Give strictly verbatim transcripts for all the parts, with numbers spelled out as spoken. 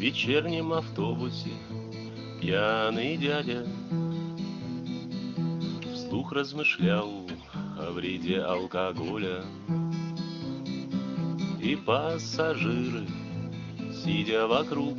вечернем автобусе пьяный дядя вслух размышлял о вреде алкоголя. И пассажиры, сидя вокруг,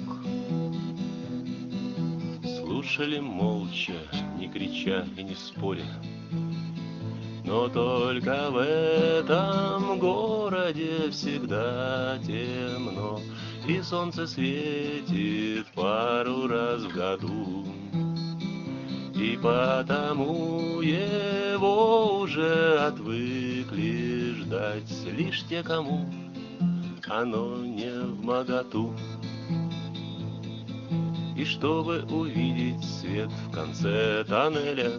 слушали молча, не крича и не споря. Но только в этом городе всегда темно, и солнце светит пару раз в году. И потому его уже отвыкли ждать лишь те, кому оно не вмоготу. И чтобы увидеть свет в конце тоннеля,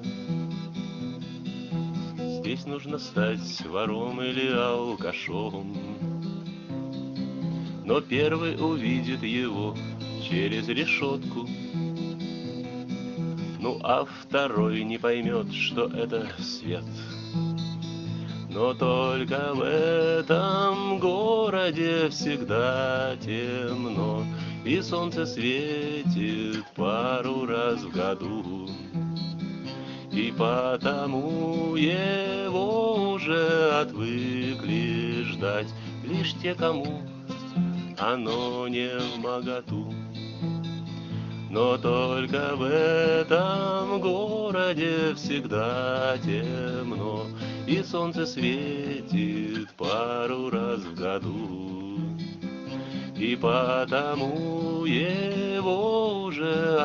здесь нужно стать вором или алкашом. Но первый увидит его через решетку, ну а второй не поймет, что это свет. Но только в этом городе всегда темно, и солнце светит пару раз в году. И потому его уже отвыкли ждать лишь те, кому оно не вмоготу. Но только в этом городе всегда темно, и солнце светит пару раз в году. И потому его уже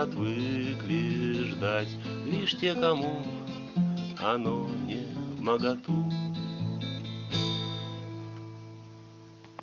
отвыкли ждать лишь те, кому оно не вмоготу.